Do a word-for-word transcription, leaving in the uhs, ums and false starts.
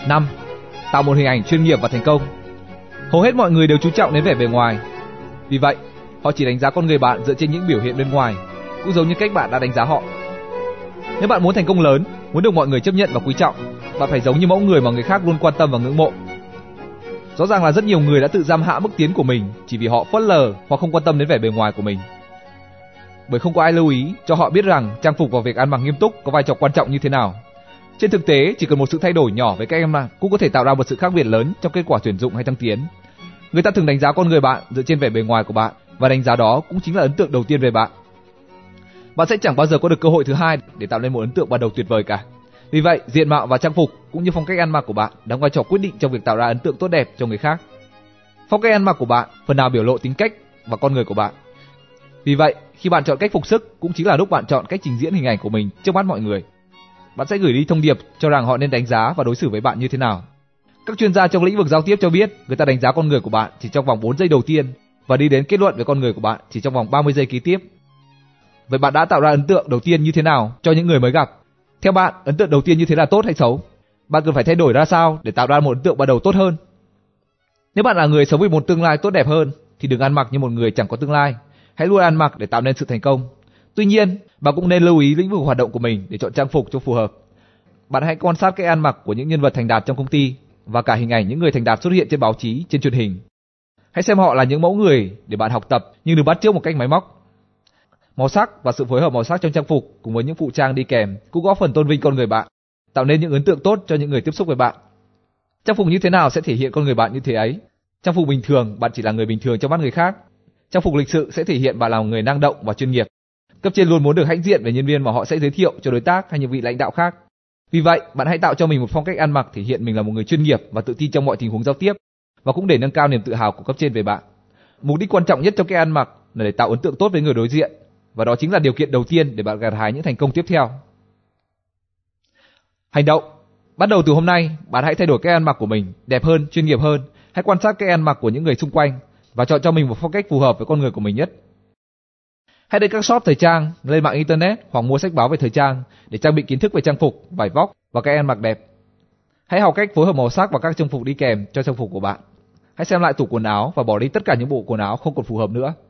năm. Tạo một hình ảnh chuyên nghiệp và thành công. Hầu hết mọi người đều chú trọng đến vẻ bề ngoài. Vì vậy, họ chỉ đánh giá con người bạn dựa trên những biểu hiện bên ngoài, cũng giống như cách bạn đã đánh giá họ. Nếu bạn muốn thành công lớn, muốn được mọi người chấp nhận và quý trọng, bạn phải giống như mẫu người mà người khác luôn quan tâm và ngưỡng mộ. Rõ ràng là rất nhiều người đã tự giam hạ bước tiến của mình chỉ vì họ phớt lờ hoặc không quan tâm đến vẻ bề ngoài của mình. Bởi không có ai lưu ý cho họ biết rằng trang phục và việc ăn mặc nghiêm túc có vai trò quan trọng như thế nào. Trên thực tế, chỉ cần một sự thay đổi nhỏ với cách ăn mặc cũng có thể tạo ra một sự khác biệt lớn trong kết quả tuyển dụng hay thăng tiến. Người ta thường đánh giá con người bạn dựa trên vẻ bề ngoài của bạn, và đánh giá đó cũng chính là ấn tượng đầu tiên về bạn. Bạn sẽ chẳng bao giờ có được cơ hội thứ hai để tạo nên một ấn tượng ban đầu tuyệt vời cả. Vì vậy, diện mạo và trang phục cũng như phong cách ăn mặc của bạn đóng vai trò quyết định trong việc tạo ra ấn tượng tốt đẹp cho người khác. Phong cách ăn mặc của bạn phần nào biểu lộ tính cách và con người của bạn. Vì vậy, khi bạn chọn cách phục sức cũng chính là lúc bạn chọn cách trình diễn hình ảnh của mình trước mắt mọi người. Bạn sẽ gửi đi thông điệp cho rằng họ nên đánh giá và đối xử với bạn như thế nào. Các chuyên gia trong lĩnh vực giao tiếp cho biết người ta đánh giá con người của bạn chỉ trong vòng bốn giây đầu tiên và đi đến kết luận về con người của bạn chỉ trong vòng ba mươi giây kế tiếp. Vậy bạn đã tạo ra ấn tượng đầu tiên như thế nào cho những người mới gặp? Theo bạn, ấn tượng đầu tiên như thế là tốt hay xấu? Bạn cần phải thay đổi ra sao để tạo ra một ấn tượng ban đầu tốt hơn? Nếu bạn là người sống vì một tương lai tốt đẹp hơn thì đừng ăn mặc như một người chẳng có tương lai. Hãy luôn ăn mặc để tạo nên sự thành công. Tuy nhiên, bạn cũng nên lưu ý lĩnh vực hoạt động của mình để chọn trang phục cho phù hợp. Bạn hãy quan sát cách ăn mặc của những nhân vật thành đạt trong công ty và cả hình ảnh những người thành đạt xuất hiện trên báo chí, trên truyền hình. Hãy xem họ là những mẫu người để bạn học tập, nhưng đừng bắt chước một cách máy móc. Màu sắc và sự phối hợp màu sắc trong trang phục cùng với những phụ trang đi kèm cũng góp phần tôn vinh con người bạn, tạo nên những ấn tượng tốt cho những người tiếp xúc với bạn. Trang phục như thế nào sẽ thể hiện con người bạn như thế ấy. Trang phục bình thường, bạn chỉ là người bình thường trong mắt người khác. Trang phục lịch sự sẽ thể hiện bạn là một người năng động và chuyên nghiệp. Cấp trên luôn muốn được hãnh diện về nhân viên mà họ sẽ giới thiệu cho đối tác hay những vị lãnh đạo khác. Vì vậy, bạn hãy tạo cho mình một phong cách ăn mặc thể hiện mình là một người chuyên nghiệp và tự tin trong mọi tình huống giao tiếp, và cũng để nâng cao niềm tự hào của cấp trên về bạn. Mục đích quan trọng nhất trong cách ăn mặc là để tạo ấn tượng tốt với người đối diện, và đó chính là điều kiện đầu tiên để bạn gặt hái những thành công tiếp theo. Hành động. Bắt đầu từ hôm nay, bạn hãy thay đổi cách ăn mặc của mình, đẹp hơn, chuyên nghiệp hơn. Hãy quan sát cách ăn mặc của những người xung quanh và chọn cho mình một phong cách phù hợp với con người của mình nhất. Hãy đến các shop thời trang, lên mạng internet hoặc mua sách báo về thời trang để trang bị kiến thức về trang phục, vải vóc và cách ăn mặc đẹp. Hãy học cách phối hợp màu sắc và các trang phục đi kèm cho trang phục của bạn. Hãy xem lại tủ quần áo và bỏ đi tất cả những bộ quần áo không còn phù hợp nữa.